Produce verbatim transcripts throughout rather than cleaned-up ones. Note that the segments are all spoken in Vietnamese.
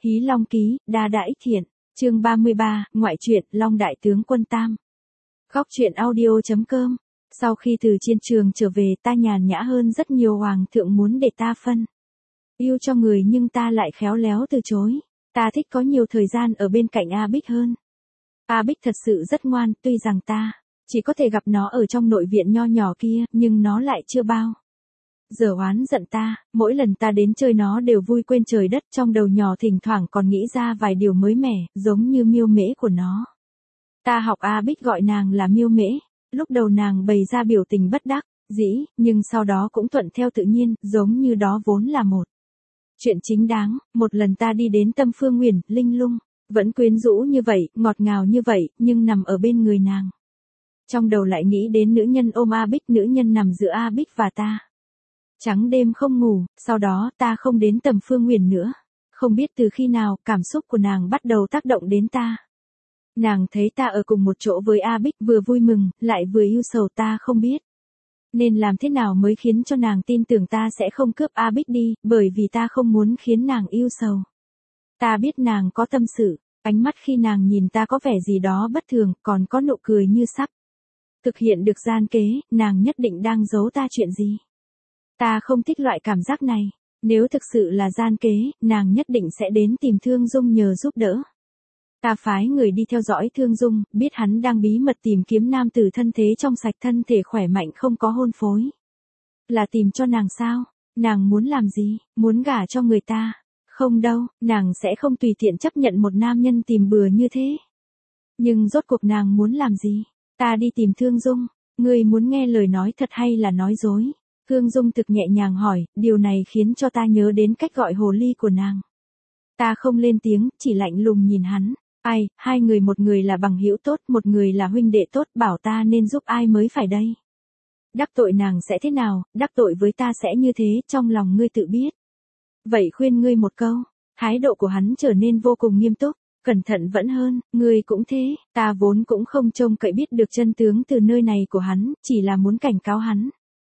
Hí Long Ký, Đa Đa Ích Thiện, chương ba mươi ba, ngoại truyện, Long Đại Tướng Quân Tam. Góc truyện audio.com. Sau khi từ chiến trường trở về, ta nhàn nhã hơn rất nhiều. Hoàng thượng muốn để ta phân yêu cho người nhưng ta lại khéo léo từ chối. Ta thích có nhiều thời gian ở bên cạnh A Bích hơn. A Bích thật sự rất ngoan, tuy rằng ta chỉ có thể gặp nó ở trong nội viện nho nhỏ kia, nhưng nó lại chưa bao giờ oán giận ta. Mỗi lần ta đến chơi nó đều vui quên trời đất, trong đầu nhỏ thỉnh thoảng còn nghĩ ra vài điều mới mẻ, giống như Miêu Mễ của nó. Ta học A Bích gọi nàng là Miêu Mễ. Lúc đầu nàng bày ra biểu tình bất đắc dĩ, nhưng sau đó cũng thuận theo tự nhiên, giống như đó vốn là một chuyện chính đáng. Một lần ta đi đến Tâm Phương Nguyền, linh lung, vẫn quyến rũ như vậy, ngọt ngào như vậy, nhưng nằm ở bên người nàng, trong đầu lại nghĩ đến nữ nhân ôm A Bích, nữ nhân nằm giữa A Bích và ta. Trắng đêm không ngủ, sau đó ta không đến Tầm Phương Nguyền nữa. Không biết từ khi nào, cảm xúc của nàng bắt đầu tác động đến ta. Nàng thấy ta ở cùng một chỗ với A Bích, vừa vui mừng, lại vừa yêu sầu. Ta không biết nên làm thế nào mới khiến cho nàng tin tưởng ta sẽ không cướp A Bích đi, bởi vì ta không muốn khiến nàng yêu sầu. Ta biết nàng có tâm sự, ánh mắt khi nàng nhìn ta có vẻ gì đó bất thường, còn có nụ cười như sắp thực hiện được gian kế, nàng nhất định đang giấu ta chuyện gì. Ta không thích loại cảm giác này. Nếu thực sự là gian kế, nàng nhất định sẽ đến tìm Thương Dung nhờ giúp đỡ. Ta phái người đi theo dõi Thương Dung, biết hắn đang bí mật tìm kiếm nam tử thân thế trong sạch, thân thể khỏe mạnh, không có hôn phối. Là tìm cho nàng sao? Nàng muốn làm gì? Muốn gả cho người ta? Không đâu, nàng sẽ không tùy tiện chấp nhận một nam nhân tìm bừa như thế. Nhưng rốt cuộc nàng muốn làm gì? Ta đi tìm Thương Dung. Ngươi muốn nghe lời nói thật hay là nói dối? Thương Dung thực nhẹ nhàng hỏi, điều này khiến cho ta nhớ đến cách gọi hồ ly của nàng. Ta không lên tiếng, chỉ lạnh lùng nhìn hắn. Ai, hai người, một người là bằng hữu tốt, một người là huynh đệ tốt, bảo ta nên giúp ai mới phải đây? Đắc tội nàng sẽ thế nào, đắc tội với ta sẽ như thế, trong lòng ngươi tự biết. Vậy khuyên ngươi một câu. Thái độ của hắn trở nên vô cùng nghiêm túc, cẩn thận vẫn hơn. Ngươi cũng thế, ta vốn cũng không trông cậy biết được chân tướng từ nơi này của hắn, chỉ là muốn cảnh cáo hắn.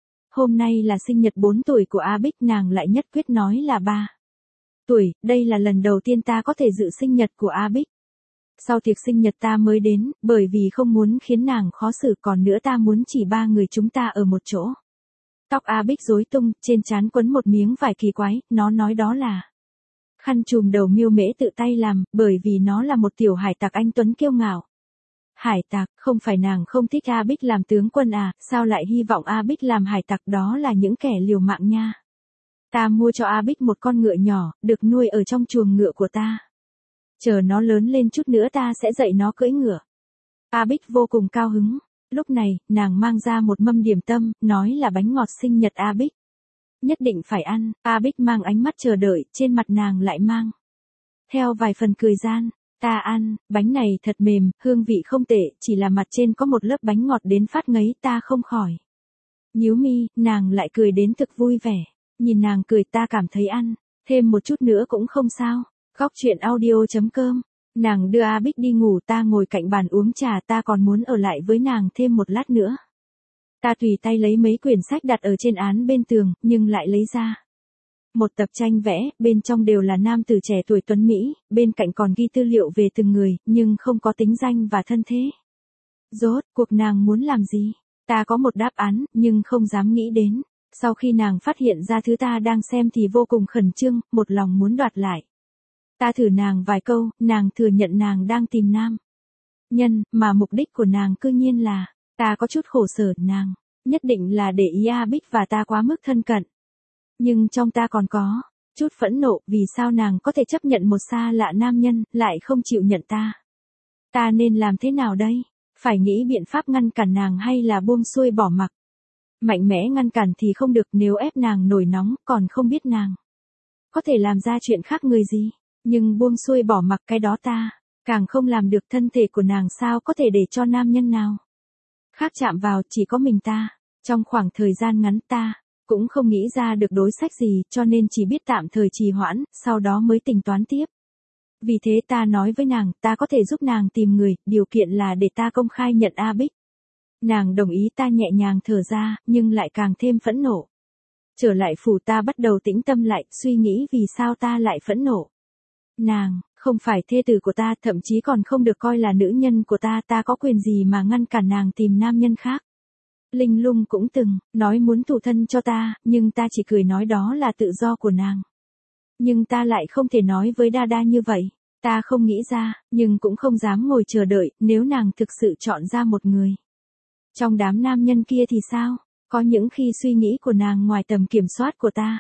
Hôm nay là sinh nhật bốn tuổi của A Bích, nàng lại nhất quyết nói là ba tuổi, đây là lần đầu tiên ta có thể dự sinh nhật của A Bích. Sau tiệc sinh nhật ta mới đến, bởi vì không muốn khiến nàng khó xử, còn nữa ta muốn chỉ ba người chúng ta ở một chỗ. Tóc A Bích rối tung, trên trán quấn một miếng vải kỳ quái, nó nói đó là khăn trùm đầu Miêu Mễ tự tay làm, bởi vì nó là một tiểu hải tặc anh tuấn kiêu ngạo. Hải tặc, không phải nàng không thích A Bích làm tướng quân à, sao lại hy vọng A Bích làm hải tặc? Đó là những kẻ liều mạng nha. Ta mua cho A Bích một con ngựa nhỏ, được nuôi ở trong chuồng ngựa của ta. Chờ nó lớn lên chút nữa ta sẽ dạy nó cưỡi ngựa. A Bích vô cùng cao hứng. Lúc này, nàng mang ra một mâm điểm tâm, nói là bánh ngọt sinh nhật A Bích. Nhất định phải ăn. A Bích mang ánh mắt chờ đợi, trên mặt nàng lại mang theo vài phần cười gian. Ta ăn, bánh này thật mềm, hương vị không tệ, chỉ là mặt trên có một lớp bánh ngọt đến phát ngấy. Ta không khỏi nhíu mi, nàng lại cười đến thực vui vẻ. Nhìn nàng cười ta cảm thấy ăn thêm một chút nữa cũng không sao. Góc truyện audio.com. Nàng đưa A Bích đi ngủ, ta ngồi cạnh bàn uống trà, ta còn muốn ở lại với nàng thêm một lát nữa. Ta tùy tay lấy mấy quyển sách đặt ở trên án bên tường, nhưng lại lấy ra một tập tranh vẽ, bên trong đều là nam tử trẻ tuổi tuấn Mỹ, bên cạnh còn ghi tư liệu về từng người, nhưng không có tính danh và thân thế. Rốt cuộc nàng muốn làm gì? Ta có một đáp án, nhưng không dám nghĩ đến. Sau khi nàng phát hiện ra thứ ta đang xem thì vô cùng khẩn trương, một lòng muốn đoạt lại. Ta thử nàng vài câu, nàng thừa nhận nàng đang tìm nam nhân, mà mục đích của nàng cư nhiên là, ta có chút khổ sở, nàng nhất định là để ý A Bích và ta quá mức thân cận. Nhưng trong ta còn có chút phẫn nộ, vì sao nàng có thể chấp nhận một xa lạ nam nhân, lại không chịu nhận ta. Ta nên làm thế nào đây? Phải nghĩ biện pháp ngăn cản nàng hay là buông xuôi bỏ mặc? Mạnh mẽ ngăn cản thì không được, nếu ép nàng nổi nóng, còn không biết nàng có thể làm ra chuyện khác người gì. Nhưng buông xuôi bỏ mặc, cái đó ta càng không làm được. Thân thể của nàng sao có thể để cho nam nhân nào khác chạm vào, chỉ có mình ta. Trong khoảng thời gian ngắn ta cũng không nghĩ ra được đối sách gì, cho nên chỉ biết tạm thời trì hoãn, sau đó mới tính toán tiếp. Vì thế ta nói với nàng, ta có thể giúp nàng tìm người, điều kiện là để ta công khai nhận A Bích. Nàng đồng ý. Ta nhẹ nhàng thở ra, nhưng lại càng thêm phẫn nộ. Trở lại phủ ta bắt đầu tĩnh tâm lại, suy nghĩ vì sao ta lại phẫn nộ. Nàng, không phải thê tử của ta, thậm chí còn không được coi là nữ nhân của ta, ta có quyền gì mà ngăn cản nàng tìm nam nhân khác. Linh Lung cũng từng nói muốn thủ thân cho ta, nhưng ta chỉ cười nói đó là tự do của nàng. Nhưng ta lại không thể nói với Đa Đa như vậy. Ta không nghĩ ra, nhưng cũng không dám ngồi chờ đợi, nếu nàng thực sự chọn ra một người. Trong đám nam nhân kia thì sao? Có những khi suy nghĩ của nàng ngoài tầm kiểm soát của ta.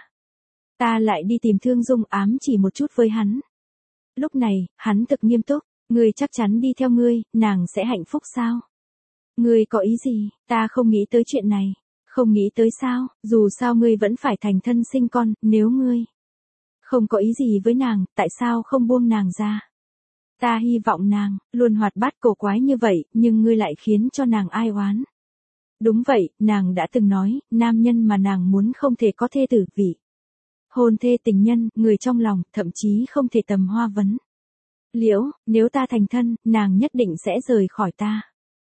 Ta lại đi tìm Thương Dung ám chỉ một chút với hắn. Lúc này, hắn thực nghiêm túc, ngươi chắc chắn đi theo ngươi, nàng sẽ hạnh phúc sao? Ngươi có ý gì? Ta không nghĩ tới chuyện này. Không nghĩ tới sao? Dù sao ngươi vẫn phải thành thân sinh con, nếu ngươi không có ý gì với nàng, tại sao không buông nàng ra? Ta hy vọng nàng luôn hoạt bát cổ quái như vậy, nhưng ngươi lại khiến cho nàng ai oán. Đúng vậy, nàng đã từng nói, nam nhân mà nàng muốn không thể có thê tử vị. Hôn thê tình nhân, người trong lòng, thậm chí không thể tầm hoa vấn. Liễu, nếu ta thành thân, nàng nhất định sẽ rời khỏi ta.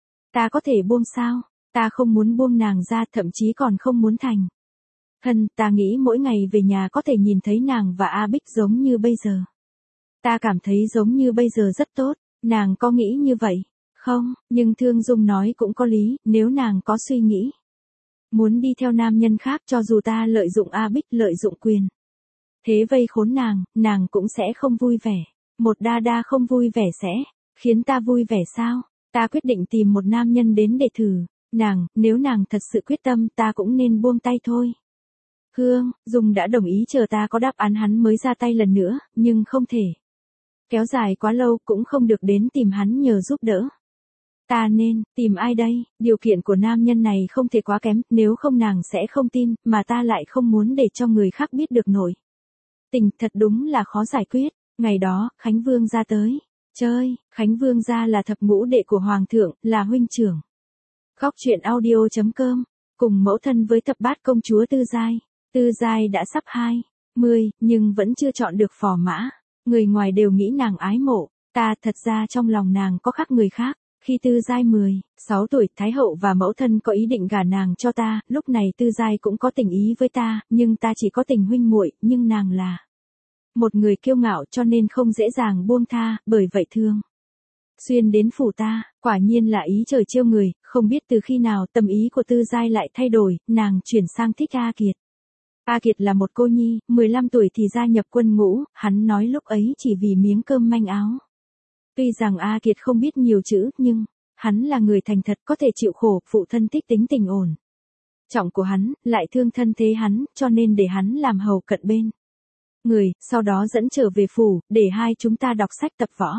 Ta có thể buông sao? Ta không muốn buông nàng ra, thậm chí còn không muốn thành thân. Ta nghĩ mỗi ngày về nhà có thể nhìn thấy nàng và A Bích giống như bây giờ. Ta cảm thấy giống như bây giờ rất tốt. Nàng có nghĩ như vậy? Không, nhưng Thương Dung nói cũng có lý, nếu nàng có suy nghĩ muốn đi theo nam nhân khác, cho dù ta lợi dụng A Bích, lợi dụng quyền thế vây khốn nàng, nàng cũng sẽ không vui vẻ. Một Đa Đa không vui vẻ sẽ khiến ta vui vẻ sao? Ta quyết định tìm một nam nhân đến để thử nàng, nếu nàng thật sự quyết tâm, ta cũng nên buông tay thôi. Hương Dung đã đồng ý chờ ta có đáp án hắn mới ra tay lần nữa, nhưng không thể kéo dài quá lâu, cũng không được đến tìm hắn nhờ giúp đỡ. Ta nên tìm ai đây? Điều kiện của nam nhân này không thể quá kém, nếu không nàng sẽ không tin, mà ta lại không muốn để cho người khác biết được nổi. Tình thật đúng là khó giải quyết. Ngày đó, Khánh Vương ra tới chơi. Khánh Vương gia là thập ngũ đệ của Hoàng thượng, là huynh trưởng. Khóc chuyện audio.com, cùng mẫu thân với thập bát công chúa Tư Giai. Tư Giai đã sắp hai mươi, nhưng vẫn chưa chọn được phò mã. Người ngoài đều nghĩ nàng ái mộ, ta thật ra trong lòng nàng có khác người khác. Khi Tư Giai mười sáu tuổi, Thái hậu và mẫu thân có ý định gả nàng cho ta, lúc này Tư Giai cũng có tình ý với ta, nhưng ta chỉ có tình huynh muội, nhưng nàng là một người kiêu ngạo cho nên không dễ dàng buông tha, bởi vậy Thương Xuyên đến phủ ta, quả nhiên là ý trời trêu người, không biết từ khi nào tâm ý của Tư Giai lại thay đổi, nàng chuyển sang thích A Kiệt. A Kiệt là một cô nhi, mười lăm tuổi thì gia nhập quân ngũ, hắn nói lúc ấy chỉ vì miếng cơm manh áo. Tuy rằng A Kiệt không biết nhiều chữ, nhưng hắn là người thành thật, có thể chịu khổ, phụ thân thích tính tình ổn trọng của hắn, lại thương thân thế hắn, cho nên để hắn làm hầu cận bên người, sau đó dẫn trở về phủ, để hai chúng ta đọc sách tập võ.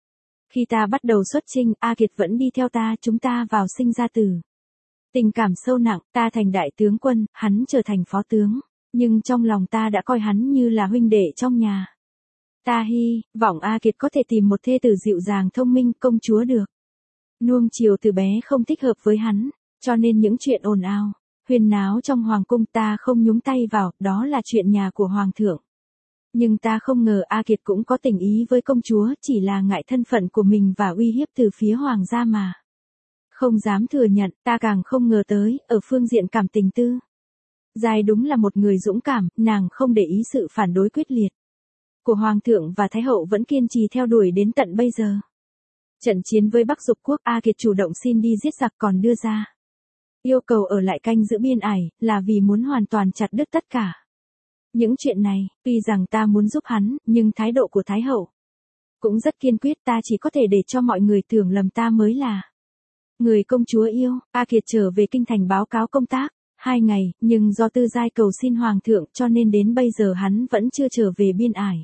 Khi ta bắt đầu xuất chinh, A Kiệt vẫn đi theo ta, chúng ta vào sinh ra tử. Tình cảm sâu nặng, ta thành đại tướng quân, hắn trở thành phó tướng, nhưng trong lòng ta đã coi hắn như là huynh đệ trong nhà. Ta hy vọng A Kiệt có thể tìm một thê tử dịu dàng thông minh, công chúa được nuông chiều từ bé không thích hợp với hắn, cho nên những chuyện ồn ào, huyên náo trong hoàng cung ta không nhúng tay vào, đó là chuyện nhà của hoàng thượng. Nhưng ta không ngờ A Kiệt cũng có tình ý với công chúa, chỉ là ngại thân phận của mình và uy hiếp từ phía hoàng gia mà không dám thừa nhận. Ta càng không ngờ tới, ở phương diện cảm tình Tư Giai đúng là một người dũng cảm, nàng không để ý sự phản đối quyết liệt của Hoàng thượng và Thái hậu, vẫn kiên trì theo đuổi đến tận bây giờ. Trận chiến với Bắc Dục Quốc, A Kiệt chủ động xin đi giết giặc, còn đưa ra yêu cầu ở lại canh giữ biên ải, là vì muốn hoàn toàn chặt đứt tất cả những chuyện này. Tuy rằng ta muốn giúp hắn, nhưng thái độ của Thái hậu cũng rất kiên quyết, ta chỉ có thể để cho mọi người tưởng lầm ta mới là người công chúa yêu. A Kiệt trở về kinh thành báo cáo công tác hai ngày, nhưng do Tư Giai cầu xin hoàng thượng, cho nên đến bây giờ hắn vẫn chưa trở về biên ải.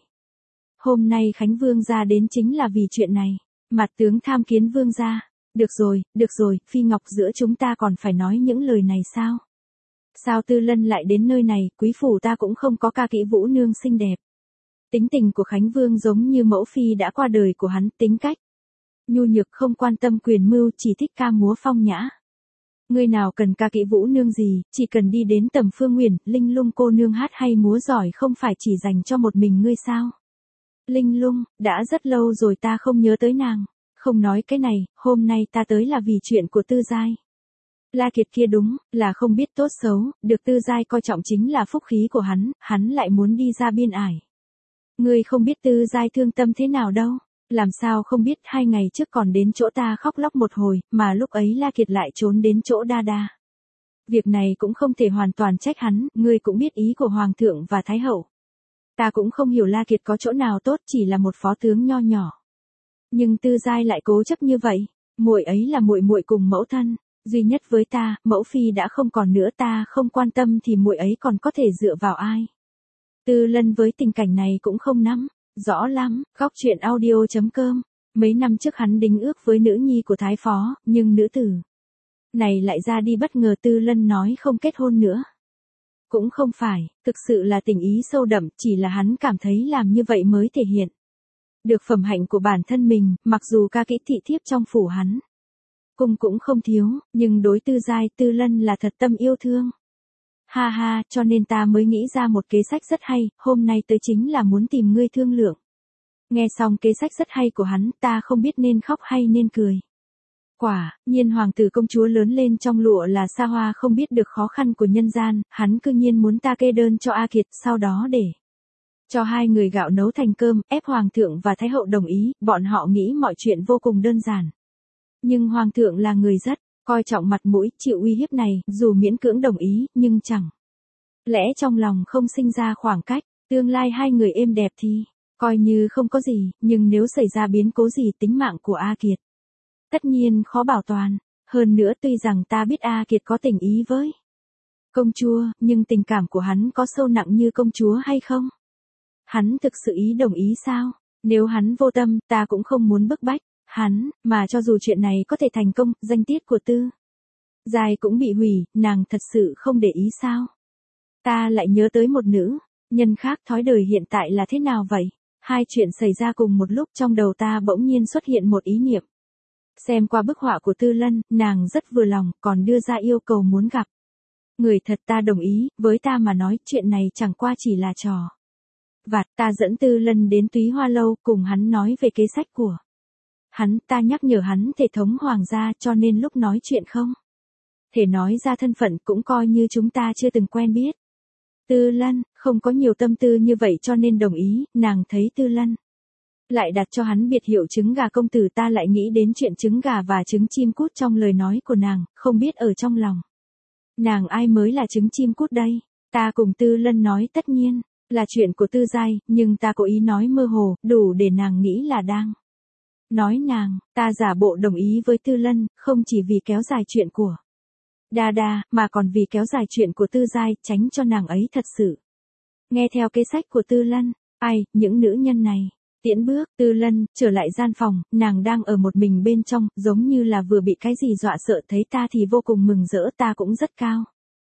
Hôm nay Khánh Vương gia đến chính là vì chuyện này. Mặt tướng tham kiến vương gia. Được rồi, được rồi, Phi Ngọc, giữa chúng ta còn phải nói những lời này sao? Sao Tư Lân lại đến nơi này, quý phủ ta cũng không có ca kỹ vũ nương xinh đẹp. Tính tình của Khánh Vương giống như mẫu phi đã qua đời của hắn, tính cách nhu nhược, không quan tâm quyền mưu, chỉ thích ca múa phong nhã. Ngươi nào cần ca kỹ vũ nương gì, chỉ cần đi đến Tầm Phương Nguyền, Linh Lung cô nương hát hay múa giỏi không phải chỉ dành cho một mình ngươi sao? Linh Lung, đã rất lâu rồi ta không nhớ tới nàng. Không nói cái này, hôm nay ta tới là vì chuyện của Tư Giai. La Kiệt kia đúng là không biết tốt xấu, được Tư Giai coi trọng chính là phúc khí của hắn, hắn lại muốn đi ra biên ải. Ngươi không biết Tư Giai thương tâm thế nào đâu, làm sao không biết hai ngày trước còn đến chỗ ta khóc lóc một hồi, mà lúc ấy La Kiệt lại trốn đến chỗ Đa Đa. Việc này cũng không thể hoàn toàn trách hắn, ngươi cũng biết ý của Hoàng thượng và Thái hậu. Ta cũng không hiểu La Kiệt có chỗ nào tốt, chỉ là một phó tướng nho nhỏ. Nhưng Tư Giai lại cố chấp như vậy, muội ấy là muội muội cùng mẫu thân, duy nhất với ta, mẫu phi đã không còn nữa, ta không quan tâm thì muội ấy còn có thể dựa vào ai. Tư Lân với tình cảnh này cũng không nắm rõ lắm, góc truyện audio chấm com. Mấy năm trước hắn đính ước với nữ nhi của Thái phó, nhưng nữ tử này lại ra đi bất ngờ. Tư Lân nói không kết hôn nữa. Cũng không phải, thực sự là tình ý sâu đậm, chỉ là hắn cảm thấy làm như vậy mới thể hiện được phẩm hạnh của bản thân mình, mặc dù ca kỹ thị thiếp trong phủ hắn cung cũng không thiếu, nhưng đối Tư Giai, Tư Lân là thật tâm yêu thương. Ha ha, cho nên ta mới nghĩ ra một kế sách rất hay, hôm nay tới chính là muốn tìm ngươi thương lượng. Nghe xong kế sách rất hay của hắn, ta không biết nên khóc hay nên cười. Quả nhiên hoàng tử công chúa lớn lên trong lụa là xa hoa, không biết được khó khăn của nhân gian, hắn cư nhiên muốn ta kê đơn cho A Kiệt, sau đó để cho hai người gạo nấu thành cơm, ép hoàng thượng và thái hậu đồng ý. Bọn họ nghĩ mọi chuyện vô cùng đơn giản. Nhưng hoàng thượng là người rất coi trọng mặt mũi, chịu uy hiếp này, dù miễn cưỡng đồng ý, nhưng chẳng lẽ trong lòng không sinh ra khoảng cách, tương lai hai người êm đẹp thì coi như không có gì, nhưng nếu xảy ra biến cố gì, tính mạng của A Kiệt tất nhiên khó bảo toàn. Hơn nữa tuy rằng ta biết A Kiệt có tình ý với công chúa, nhưng tình cảm của hắn có sâu nặng như công chúa hay không? Hắn thực sự ý đồng ý sao? Nếu hắn vô tâm, ta cũng không muốn bức bách hắn, mà cho dù chuyện này có thể thành công, danh tiết của Tư Giai cũng bị hủy, nàng thật sự không để ý sao? Ta lại nhớ tới một nữ nhân khác, thói đời hiện tại là thế nào vậy? Hai chuyện xảy ra cùng một lúc, trong đầu ta bỗng nhiên xuất hiện một ý niệm. Xem qua bức họa của Tư Lân, nàng rất vừa lòng, còn đưa ra yêu cầu muốn gặp người thật. Ta đồng ý, với ta mà nói, chuyện này chẳng qua chỉ là trò vặt. Ta dẫn Tư Lân đến Túy Hoa Lâu, cùng hắn nói về kế sách của hắn. Ta nhắc nhở hắn thể thống hoàng gia, cho nên lúc nói chuyện không thể nói ra thân phận, cũng coi như chúng ta chưa từng quen biết. Tư Lân không có nhiều tâm tư như vậy cho nên đồng ý. Nàng thấy Tư Lân lại đặt cho hắn biệt hiệu trứng gà công tử, ta lại nghĩ đến chuyện trứng gà và trứng chim cút trong lời nói của nàng, không biết ở trong lòng nàng ai mới là trứng chim cút đây. Ta cùng Tư Lân nói tất nhiên là chuyện của Tư Giai, nhưng ta cố ý nói mơ hồ, đủ để nàng nghĩ là đang nói nàng. Ta giả bộ đồng ý với Tư Lân, không chỉ vì kéo dài chuyện của Đa Đa, mà còn vì kéo dài chuyện của Tư Giai, tránh cho nàng ấy thật sự nghe theo kế sách của Tư Lân. Ai, những nữ nhân này. Tiễn bước, Tư Lân trở lại gian phòng, nàng đang ở một mình bên trong, giống như là vừa bị cái gì dọa sợ. Thấy ta thì vô cùng mừng rỡ, ta cũng rất cao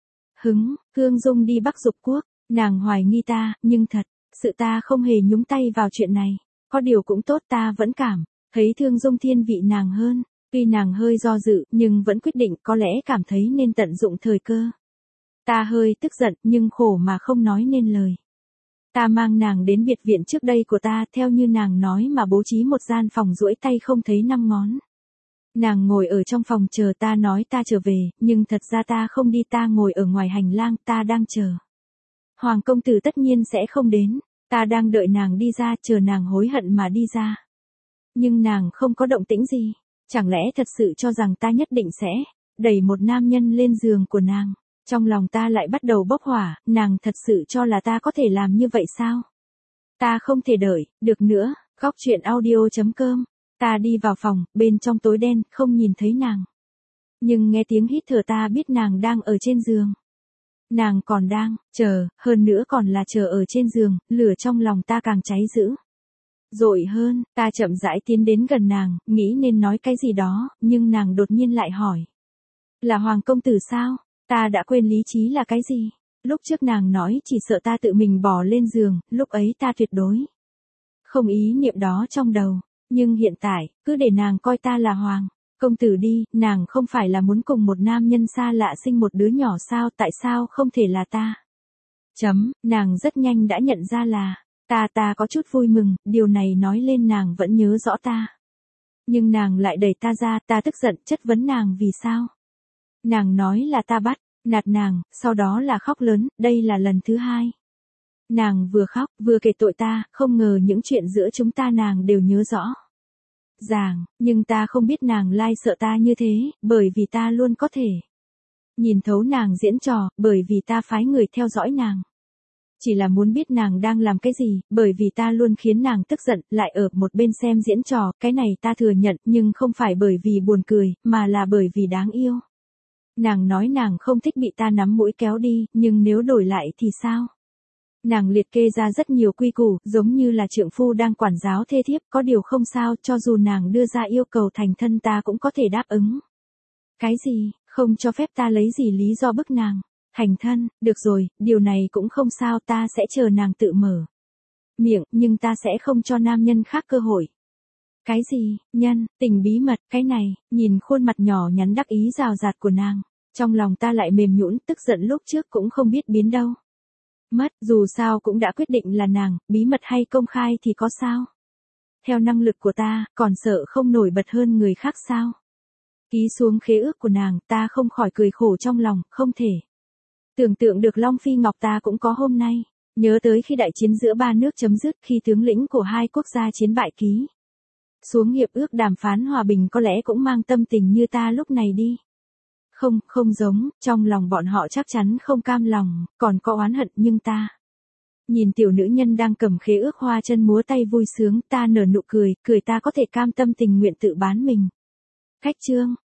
hứng. Hương Dung đi Bắc Dục Quốc, nàng hoài nghi ta, nhưng thật sự ta không hề nhúng tay vào chuyện này. Có điều cũng tốt, ta vẫn cảm thấy Thương Dung thiên vị nàng hơn. Tuy nàng hơi do dự, nhưng vẫn quyết định, có lẽ cảm thấy nên tận dụng thời cơ. Ta hơi tức giận, nhưng khổ mà không nói nên lời. Ta mang nàng đến biệt viện trước đây của ta, theo như nàng nói mà bố trí một gian phòng duỗi tay không thấy năm ngón. Nàng ngồi ở trong phòng chờ ta, nói ta trở về, nhưng thật ra ta không đi, ta ngồi ở ngoài hành lang, ta đang chờ. Hoàng công tử tất nhiên sẽ không đến, ta đang đợi nàng đi ra, chờ nàng hối hận mà đi ra. Nhưng nàng không có động tĩnh gì, chẳng lẽ thật sự cho rằng ta nhất định sẽ đẩy một nam nhân lên giường của nàng? Trong lòng ta lại bắt đầu bốc hỏa, nàng thật sự cho là ta có thể làm như vậy sao? Ta không thể đợi được nữa. Góc truyện audio chấm com. Ta đi vào phòng, bên trong tối đen, không nhìn thấy nàng. Nhưng nghe tiếng hít thở ta biết nàng đang ở trên giường. Nàng còn đang chờ, hơn nữa còn là chờ ở trên giường, lửa trong lòng ta càng cháy dữ dội hơn. Ta chậm rãi tiến đến gần nàng, nghĩ nên nói cái gì đó, nhưng nàng đột nhiên lại hỏi. Là Hoàng công tử sao? Ta đã quên lý trí là cái gì. Lúc trước nàng nói chỉ sợ ta tự mình bỏ lên giường, lúc ấy ta tuyệt đối không ý niệm đó trong đầu. Nhưng hiện tại, cứ để nàng coi ta là Hoàng công tử đi, nàng không phải là muốn cùng một nam nhân xa lạ sinh một đứa nhỏ sao, tại sao không thể là ta? Chấm, nàng rất nhanh đã nhận ra là ta. Ta có chút vui mừng, điều này nói lên nàng vẫn nhớ rõ ta. Nhưng nàng lại đẩy ta ra, ta tức giận chất vấn nàng vì sao. Nàng nói là ta bắt nạt nàng, sau đó là khóc lớn, đây là lần thứ hai. Nàng vừa khóc, vừa kể tội ta, không ngờ những chuyện giữa chúng ta nàng đều nhớ rõ ràng, nhưng ta không biết nàng lai sợ ta như thế, bởi vì ta luôn có thể nhìn thấu nàng diễn trò, bởi vì ta phái người theo dõi nàng. Chỉ là muốn biết nàng đang làm cái gì, bởi vì ta luôn khiến nàng tức giận, lại ở một bên xem diễn trò, cái này ta thừa nhận, nhưng không phải bởi vì buồn cười, mà là bởi vì đáng yêu. Nàng nói nàng không thích bị ta nắm mũi kéo đi, nhưng nếu đổi lại thì sao? Nàng liệt kê ra rất nhiều quy củ, giống như là trượng phu đang quản giáo thê thiếp, có điều không sao, cho dù nàng đưa ra yêu cầu thành thân ta cũng có thể đáp ứng. Cái gì, không cho phép ta lấy gì lý do bức nàng? Thành thân, được rồi, điều này cũng không sao, ta sẽ chờ nàng tự mở miệng, nhưng ta sẽ không cho nam nhân khác cơ hội. Cái gì, nhân, tình bí mật, cái này, nhìn khuôn mặt nhỏ nhắn đắc ý rào rạt của nàng, trong lòng ta lại mềm nhũn, tức giận lúc trước cũng không biết biến đâu mất, dù sao cũng đã quyết định là nàng, bí mật hay công khai thì có sao? Theo năng lực của ta, còn sợ không nổi bật hơn người khác sao? Ký xuống khế ước của nàng, ta không khỏi cười khổ trong lòng, không thể tưởng tượng được Long Phi Ngọc ta cũng có hôm nay. Nhớ tới khi đại chiến giữa ba nước chấm dứt, khi tướng lĩnh của hai quốc gia chiến bại ký xuống hiệp ước đàm phán hòa bình, có lẽ cũng mang tâm tình như ta lúc này đi. Không, không giống, trong lòng bọn họ chắc chắn không cam lòng, còn có oán hận, nhưng ta nhìn tiểu nữ nhân đang cầm khế ước hoa chân múa tay vui sướng, ta nở nụ cười, cười ta có thể cam tâm tình nguyện tự bán mình. Cách chương